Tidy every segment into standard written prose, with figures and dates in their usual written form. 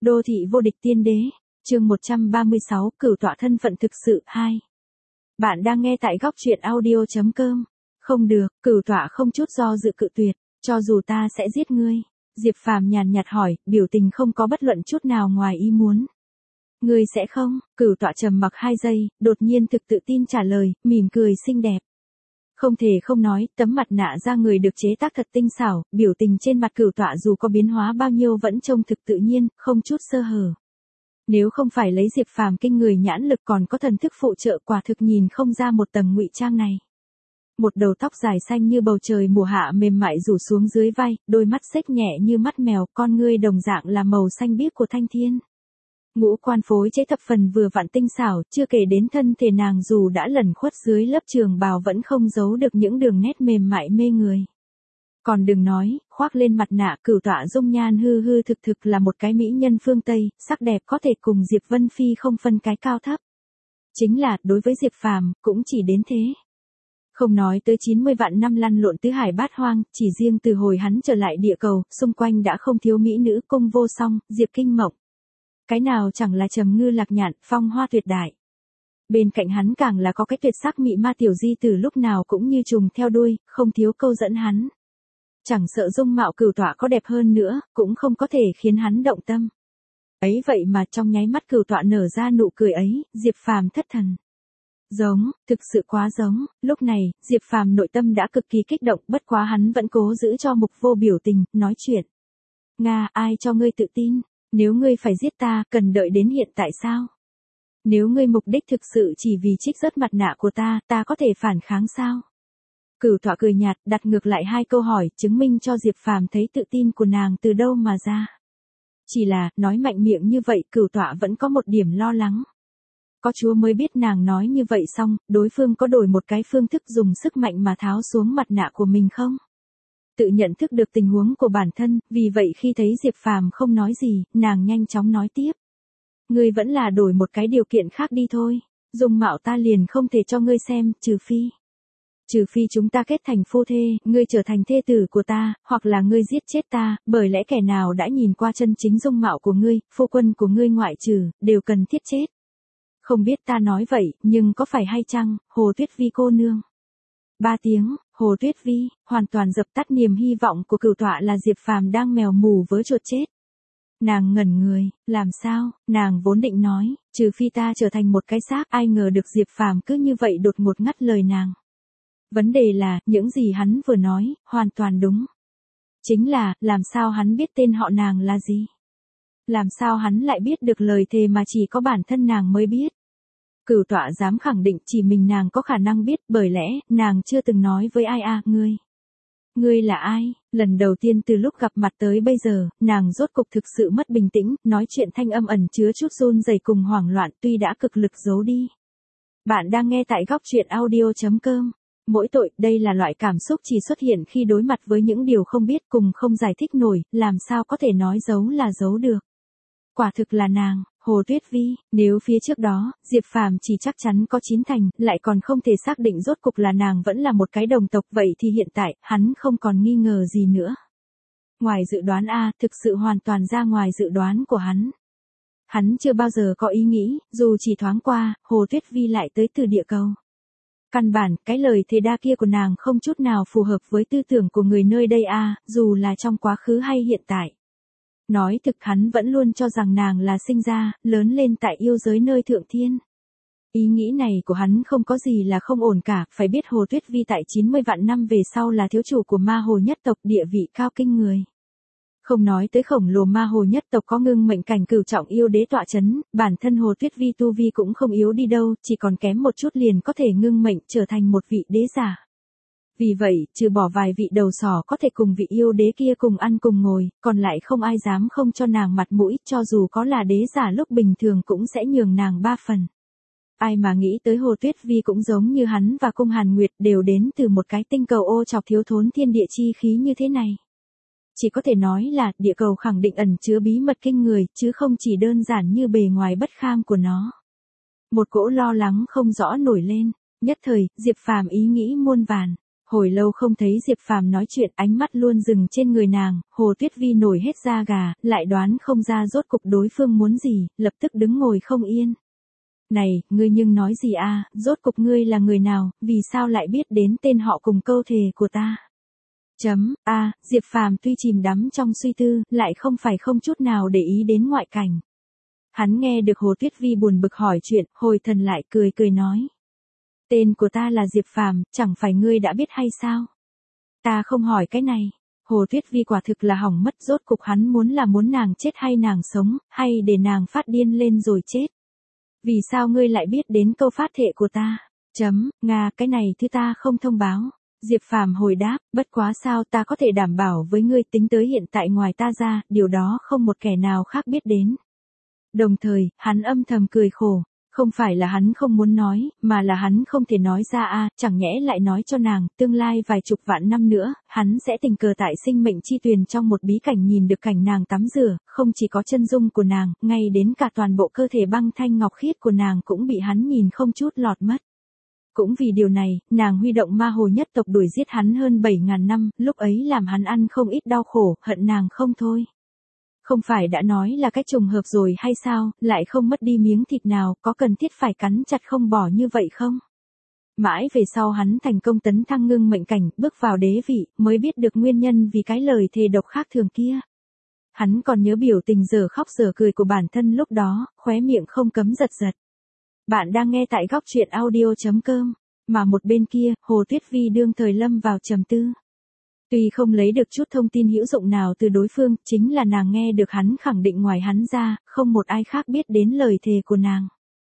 Đô thị vô địch tiên đế, chương 136, cửu tọa thân phận thực sự 2. Bạn đang nghe tại góc truyện audio.com. Không được, cửu tọa không chút do dự cự tuyệt, cho dù ta sẽ giết ngươi. Diệp Phàm nhàn nhạt hỏi, biểu tình không có bất luận chút nào ngoài ý muốn. Ngươi sẽ không? Cửu tọa trầm mặc 2 giây, đột nhiên thực tự tin trả lời, mỉm cười xinh đẹp. Không thể không nói, tấm mặt nạ da người được chế tác thật tinh xảo, biểu tình trên mặt cửu tọa dù có biến hóa bao nhiêu vẫn trông thực tự nhiên, không chút sơ hở. Nếu không phải lấy Diệp Phàm kinh người nhãn lực còn có thần thức phụ trợ, quả thực nhìn không ra một tầng ngụy trang này. Một đầu tóc dài xanh như bầu trời mùa hạ mềm mại rủ xuống dưới vai, đôi mắt xếch nhẹ như mắt mèo, con ngươi đồng dạng là màu xanh biếc của thanh thiên. Ngũ quan phối chế thập phần vừa vặn tinh xảo, chưa kể đến thân thể nàng dù đã lẩn khuất dưới lớp trường bào vẫn không giấu được những đường nét mềm mại mê người. Còn đừng nói, khoác lên mặt nạ, cửu tọa dung nhan hư hư thực thực là một cái mỹ nhân phương Tây, sắc đẹp có thể cùng Diệp Vân Phi không phân cái cao thấp. Chính là, đối với Diệp Phàm cũng chỉ đến thế. Không nói tới 90 vạn năm lăn lộn tứ hải bát hoang, chỉ riêng từ hồi hắn trở lại địa cầu, xung quanh đã không thiếu mỹ nữ cung vô song, Diệp Kinh Mộng. Cái nào chẳng là trầm ngư lạc nhạn, phong hoa tuyệt đại. Bên cạnh hắn càng là có cái tuyệt sắc mị ma tiểu di từ lúc nào cũng như trùng theo đuôi, không thiếu câu dẫn hắn. Chẳng sợ dung mạo cửu tọa có đẹp hơn nữa, cũng không có thể khiến hắn động tâm. Ấy vậy mà trong nháy mắt cửu tọa nở ra nụ cười ấy, Diệp Phàm thất thần. Giống, thực sự quá giống, lúc này, Diệp Phàm nội tâm đã cực kỳ kích động, bất quá hắn vẫn cố giữ cho mục vô biểu tình, nói chuyện. Nga, ai cho ngươi tự tin? Nếu ngươi phải giết ta, cần đợi đến hiện tại sao? Nếu ngươi mục đích thực sự chỉ vì trích rớt mặt nạ của ta, ta có thể phản kháng sao? Cửu tọa cười nhạt, đặt ngược lại 2 câu hỏi, chứng minh cho Diệp Phàm thấy tự tin của nàng từ đâu mà ra. Chỉ là, nói mạnh miệng như vậy, cửu tọa vẫn có một điểm lo lắng. Có Chúa mới biết nàng nói như vậy xong, đối phương có đổi một cái phương thức dùng sức mạnh mà tháo xuống mặt nạ của mình không? Tự nhận thức được tình huống của bản thân, vì vậy khi thấy Diệp Phàm không nói gì, nàng nhanh chóng nói tiếp. Ngươi vẫn là đổi một cái điều kiện khác đi thôi, dung mạo ta liền không thể cho ngươi xem, trừ phi chúng ta kết thành phu thê, ngươi trở thành thê tử của ta, hoặc là ngươi giết chết ta, bởi lẽ kẻ nào đã nhìn qua chân chính dung mạo của ngươi, phu quân của ngươi ngoại trừ, đều cần thiết chết. Không biết ta nói vậy, nhưng có phải hay chăng, Hồ Tuyết Vi cô nương? 3 tiếng, Hồ Tuyết Vi, hoàn toàn dập tắt niềm hy vọng của cửu tọa là Diệp Phàm đang mèo mù với chuột chết. Nàng ngẩn người, làm sao, nàng vốn định nói, trừ phi ta trở thành một cái xác, ai ngờ được Diệp Phàm cứ như vậy đột ngột ngắt lời nàng. Vấn đề là, những gì hắn vừa nói, hoàn toàn đúng. Chính là, làm sao hắn biết tên họ nàng là gì? Làm sao hắn lại biết được lời thề mà chỉ có bản thân nàng mới biết? Cửu tọa dám khẳng định chỉ mình nàng có khả năng biết, bởi lẽ, nàng chưa từng nói với ai Ngươi là ai? Lần đầu tiên từ lúc gặp mặt tới bây giờ, nàng rốt cục thực sự mất bình tĩnh, nói chuyện thanh âm ẩn chứa chút run rẩy cùng hoảng loạn tuy đã cực lực giấu đi. Bạn đang nghe tại góc truyện audio.com. Mỗi tội, đây là loại cảm xúc chỉ xuất hiện khi đối mặt với những điều không biết cùng không giải thích nổi, làm sao có thể nói giấu là giấu được. Quả thực là nàng, Hồ Tuyết Vi, nếu phía trước đó, Diệp Phàm chỉ chắc chắn có 9 thành, lại còn không thể xác định rốt cục là nàng vẫn là một cái đồng tộc, vậy thì hiện tại, hắn không còn nghi ngờ gì nữa. Ngoài dự đoán thực sự hoàn toàn ra ngoài dự đoán của hắn. Hắn chưa bao giờ có ý nghĩ, dù chỉ thoáng qua, Hồ Tuyết Vi lại tới từ địa cầu. Căn bản, cái lời thề đa kia của nàng không chút nào phù hợp với tư tưởng của người nơi đây dù là trong quá khứ hay hiện tại. Nói thực hắn vẫn luôn cho rằng nàng là sinh ra, lớn lên tại yêu giới nơi thượng thiên. Ý nghĩ này của hắn không có gì là không ổn cả, phải biết Hồ Tuyết Vi tại 90 vạn năm về sau là thiếu chủ của ma hồ nhất tộc, địa vị cao kinh người. Không nói tới khổng lồ ma hồ nhất tộc có ngưng mệnh cảnh cửu trọng yêu đế tọa chấn, bản thân Hồ Tuyết Vi tu vi cũng không yếu đi đâu, chỉ còn kém một chút liền có thể ngưng mệnh trở thành một vị đế giả. Vì vậy, trừ bỏ vài vị đầu sỏ có thể cùng vị yêu đế kia cùng ăn cùng ngồi, còn lại không ai dám không cho nàng mặt mũi, cho dù có là đế giả lúc bình thường cũng sẽ nhường nàng 3 phần. Ai mà nghĩ tới Hồ Tuyết Vi cũng giống như hắn và Cung Hàn Nguyệt đều đến từ một cái tinh cầu ô chọc thiếu thốn thiên địa chi khí như thế này. Chỉ có thể nói là địa cầu khẳng định ẩn chứa bí mật kinh người, chứ không chỉ đơn giản như bề ngoài bất kham của nó. Một cỗ lo lắng không rõ nổi lên, nhất thời, Diệp Phàm ý nghĩ muôn vàn. Hồi lâu không thấy Diệp Phàm nói chuyện, ánh mắt luôn dừng trên người nàng, Hồ Tuyết Vi nổi hết da gà, lại đoán không ra rốt cục đối phương muốn gì, lập tức đứng ngồi không yên. Này, ngươi nhưng nói gì a? Rốt cục ngươi là người nào, vì sao lại biết đến tên họ cùng câu thề của ta? Diệp Phàm tuy chìm đắm trong suy tư, lại không phải không chút nào để ý đến ngoại cảnh. Hắn nghe được Hồ Tuyết Vi buồn bực hỏi chuyện, hồi thần lại cười cười nói. Tên của ta là Diệp Phàm, chẳng phải ngươi đã biết hay sao? Ta không hỏi cái này. Hồ Tuyết Vi quả thực là hỏng mất, rốt cục hắn muốn nàng chết hay nàng sống, hay để nàng phát điên lên rồi chết. Vì sao ngươi lại biết đến câu phát thệ của ta? Nga, cái này thứ ta không thông báo. Diệp Phàm hồi đáp, bất quá sao ta có thể đảm bảo với ngươi, tính tới hiện tại ngoài ta ra, điều đó không một kẻ nào khác biết đến. Đồng thời, hắn âm thầm cười khổ. Không phải là hắn không muốn nói, mà là hắn không thể nói ra chẳng nhẽ lại nói cho nàng, tương lai vài chục vạn năm nữa, hắn sẽ tình cờ tại sinh mệnh chi tuyền trong một bí cảnh nhìn được cảnh nàng tắm rửa, không chỉ có chân dung của nàng, ngay đến cả toàn bộ cơ thể băng thanh ngọc khiết của nàng cũng bị hắn nhìn không chút lọt mất. Cũng vì điều này, nàng huy động ma hồ nhất tộc đuổi giết hắn hơn 7.000 năm, lúc ấy làm hắn ăn không ít đau khổ, hận nàng không thôi. Không phải đã nói là cái trùng hợp rồi hay sao, lại không mất đi miếng thịt nào, có cần thiết phải cắn chặt không bỏ như vậy không? Mãi về sau hắn thành công tấn thăng ngưng mệnh cảnh, bước vào đế vị, mới biết được nguyên nhân vì cái lời thề độc khác thường kia. Hắn còn nhớ biểu tình giờ khóc giờ cười của bản thân lúc đó, khóe miệng không cấm giật giật. Bạn đang nghe tại góc truyện audio.com, mà một bên kia, Hồ Tuyết Vi đương thời lâm vào trầm tư. Tuy không lấy được chút thông tin hữu dụng nào từ đối phương, chính là nàng nghe được hắn khẳng định ngoài hắn ra, không một ai khác biết đến lời thề của nàng.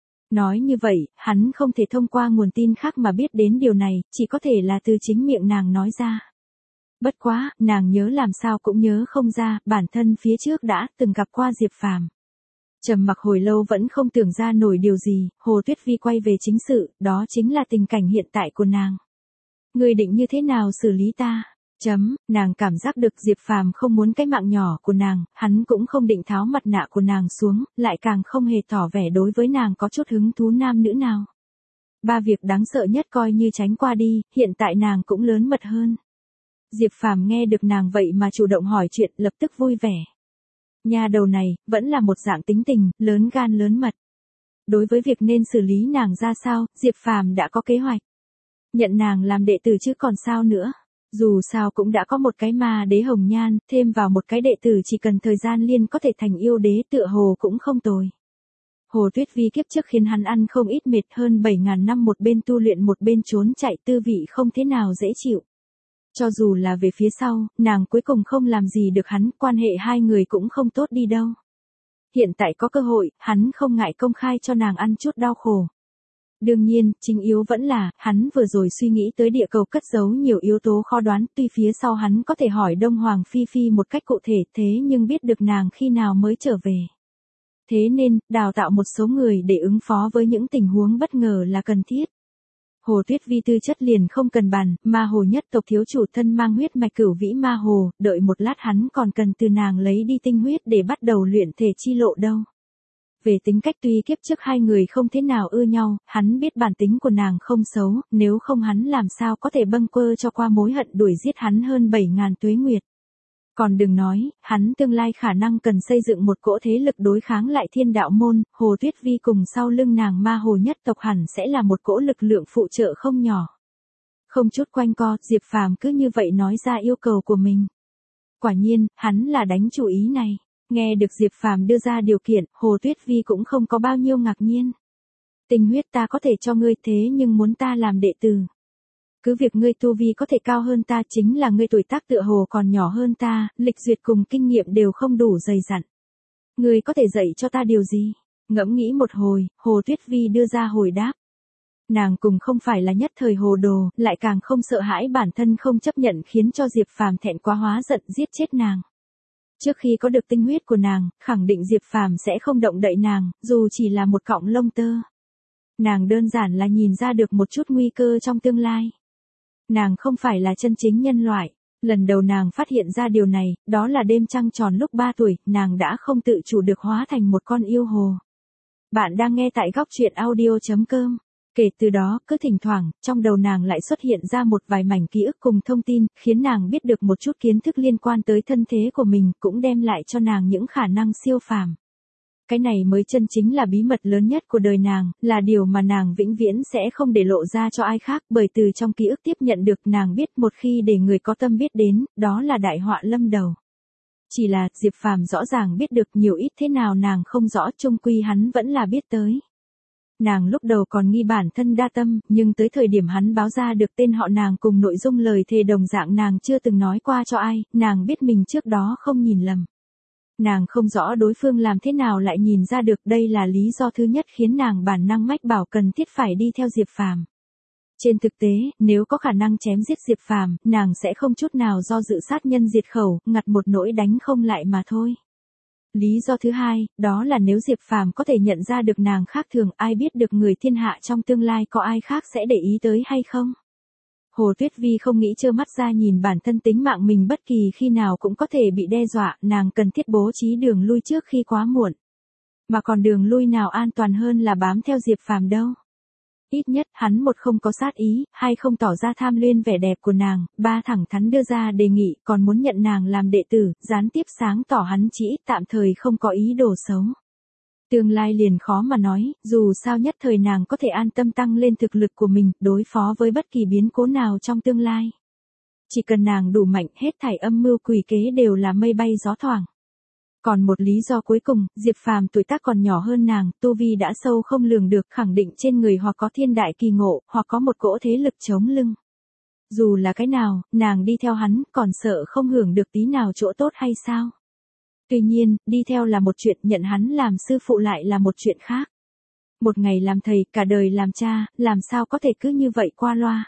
Nói như vậy, hắn không thể thông qua nguồn tin khác mà biết đến điều này, chỉ có thể là từ chính miệng nàng nói ra. Bất quá, nàng nhớ làm sao cũng nhớ không ra, bản thân phía trước đã từng gặp qua Diệp Phàm. Trầm mặc hồi lâu vẫn không tưởng ra nổi điều gì, Hồ Tuyết Vi quay về chính sự, đó chính là tình cảnh hiện tại của nàng. Ngươi định như thế nào xử lý ta? Nàng cảm giác được Diệp Phàm không muốn cái mạng nhỏ của nàng, hắn cũng không định tháo mặt nạ của nàng xuống, lại càng không hề tỏ vẻ đối với nàng có chút hứng thú nam nữ nào. Ba việc đáng sợ nhất coi như tránh qua đi, hiện tại nàng cũng lớn mật hơn. Diệp Phàm nghe được nàng vậy mà chủ động hỏi chuyện, lập tức vui vẻ. Nhà đầu này, vẫn là một dạng tính tình, lớn gan lớn mật. Đối với việc nên xử lý nàng ra sao, Diệp Phàm đã có kế hoạch. Nhận nàng làm đệ tử chứ còn sao nữa. Dù sao cũng đã có một cái ma đế hồng nhan, thêm vào một cái đệ tử chỉ cần thời gian liên có thể thành yêu đế, tựa hồ cũng không tồi. Hồ Tuyết Vi kiếp trước khiến hắn ăn không ít mệt, hơn 7.000 năm một bên tu luyện một bên trốn chạy, tư vị không thế nào dễ chịu. Cho dù là về phía sau, nàng cuối cùng không làm gì được hắn, quan hệ hai người cũng không tốt đi đâu. Hiện tại có cơ hội, hắn không ngại công khai cho nàng ăn chút đau khổ. Đương nhiên, chính yếu vẫn là, hắn vừa rồi suy nghĩ tới địa cầu cất giấu nhiều yếu tố khó đoán, tuy phía sau hắn có thể hỏi Đông Hoàng Phi Phi một cách cụ thể, thế nhưng biết được nàng khi nào mới trở về. Thế nên, đào tạo một số người để ứng phó với những tình huống bất ngờ là cần thiết. Hồ Tuyết Vi tư chất liền không cần bàn, ma hồ nhất tộc thiếu chủ thân mang huyết mạch cửu vĩ ma hồ, đợi một lát hắn còn cần từ nàng lấy đi tinh huyết để bắt đầu luyện thể chi lộ đâu. Về tính cách tuy kiếp trước hai người không thế nào ưa nhau, hắn biết bản tính của nàng không xấu, nếu không hắn làm sao có thể bâng quơ cho qua mối hận đuổi giết hắn hơn 7.000 tuế nguyệt. Còn đừng nói, hắn tương lai khả năng cần xây dựng một cỗ thế lực đối kháng lại Thiên Đạo Môn, Hồ Tuyết Vi cùng sau lưng nàng ma hồ nhất tộc hẳn sẽ là một cỗ lực lượng phụ trợ không nhỏ. Không chút quanh co, Diệp Phàm cứ như vậy nói ra yêu cầu của mình. Quả nhiên, hắn là đánh chủ ý này. Nghe được Diệp Phàm đưa ra điều kiện, Hồ Tuyết Vi cũng không có bao nhiêu ngạc nhiên. Tinh huyết ta có thể cho ngươi, thế nhưng muốn ta làm đệ tử. Cứ việc ngươi tu vi có thể cao hơn ta, chính là ngươi tuổi tác tựa hồ còn nhỏ hơn ta, lịch duyệt cùng kinh nghiệm đều không đủ dày dặn. Ngươi có thể dạy cho ta điều gì? Ngẫm nghĩ một hồi, Hồ Tuyết Vi đưa ra hồi đáp. Nàng cùng không phải là nhất thời hồ đồ, lại càng không sợ hãi bản thân không chấp nhận khiến cho Diệp Phàm thẹn quá hóa giận giết chết nàng. Trước khi có được tinh huyết của nàng, khẳng định Diệp Phàm sẽ không động đậy nàng, dù chỉ là một cọng lông tơ. Nàng đơn giản là nhìn ra được một chút nguy cơ trong tương lai. Nàng không phải là chân chính nhân loại. Lần đầu nàng phát hiện ra điều này, đó là đêm trăng tròn lúc 3 tuổi, nàng đã không tự chủ được hóa thành một con yêu hồ. Bạn đang nghe tại góc truyện audio.com. Kể từ đó, cứ thỉnh thoảng, trong đầu nàng lại xuất hiện ra một vài mảnh ký ức cùng thông tin, khiến nàng biết được một chút kiến thức liên quan tới thân thế của mình, cũng đem lại cho nàng những khả năng siêu phàm. Cái này mới chân chính là bí mật lớn nhất của đời nàng, là điều mà nàng vĩnh viễn sẽ không để lộ ra cho ai khác, bởi từ trong ký ức tiếp nhận được nàng biết một khi để người có tâm biết đến, đó là đại họa lâm đầu. Chỉ là, Diệp Phàm rõ ràng biết được nhiều ít thế nào nàng không rõ, chung quy hắn vẫn là biết tới. Nàng lúc đầu còn nghi bản thân đa tâm, nhưng tới thời điểm hắn báo ra được tên họ nàng cùng nội dung lời thề đồng dạng nàng chưa từng nói qua cho ai, nàng biết mình trước đó không nhìn lầm. Nàng không rõ đối phương làm thế nào lại nhìn ra được, đây là lý do thứ nhất khiến nàng bản năng mách bảo cần thiết phải đi theo Diệp Phàm. Trên thực tế, nếu có khả năng chém giết Diệp Phàm, nàng sẽ không chút nào do dự sát nhân diệt khẩu, ngặt một nỗi đánh không lại mà thôi. Lý do thứ hai, đó là nếu Diệp Phàm có thể nhận ra được nàng khác thường, ai biết được người thiên hạ trong tương lai có ai khác sẽ để ý tới hay không? Hồ Tuyết Vi không nghĩ trơ mắt ra nhìn bản thân tính mạng mình bất kỳ khi nào cũng có thể bị đe dọa, nàng cần thiết bố trí đường lui trước khi quá muộn. Mà còn đường lui nào an toàn hơn là bám theo Diệp Phàm đâu. Ít nhất, hắn một không có sát ý, hai không tỏ ra tham luyên vẻ đẹp của nàng, ba thẳng thắn đưa ra đề nghị, còn muốn nhận nàng làm đệ tử, gián tiếp sáng tỏ hắn chỉ ít tạm thời không có ý đồ xấu. Tương lai liền khó mà nói, dù sao nhất thời nàng có thể an tâm tăng lên thực lực của mình, đối phó với bất kỳ biến cố nào trong tương lai. Chỉ cần nàng đủ mạnh, hết thảy âm mưu quỷ kế đều là mây bay gió thoảng. Còn một lý do cuối cùng, Diệp Phàm tuổi tác còn nhỏ hơn nàng, tu vi đã sâu không lường được, khẳng định trên người hoặc có thiên đại kỳ ngộ, hoặc có một cỗ thế lực chống lưng. Dù là cái nào, nàng đi theo hắn, còn sợ không hưởng được tí nào chỗ tốt hay sao? Tuy nhiên, đi theo là một chuyện, nhận hắn làm sư phụ lại là một chuyện khác. Một ngày làm thầy, cả đời làm cha, làm sao có thể cứ như vậy qua loa.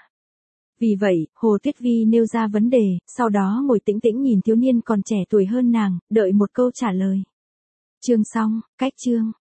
Vì vậy, Hồ Tuyết Vi nêu ra vấn đề, sau đó ngồi tĩnh tĩnh nhìn thiếu niên còn trẻ tuổi hơn nàng, đợi một câu trả lời. Chương xong, cách chương.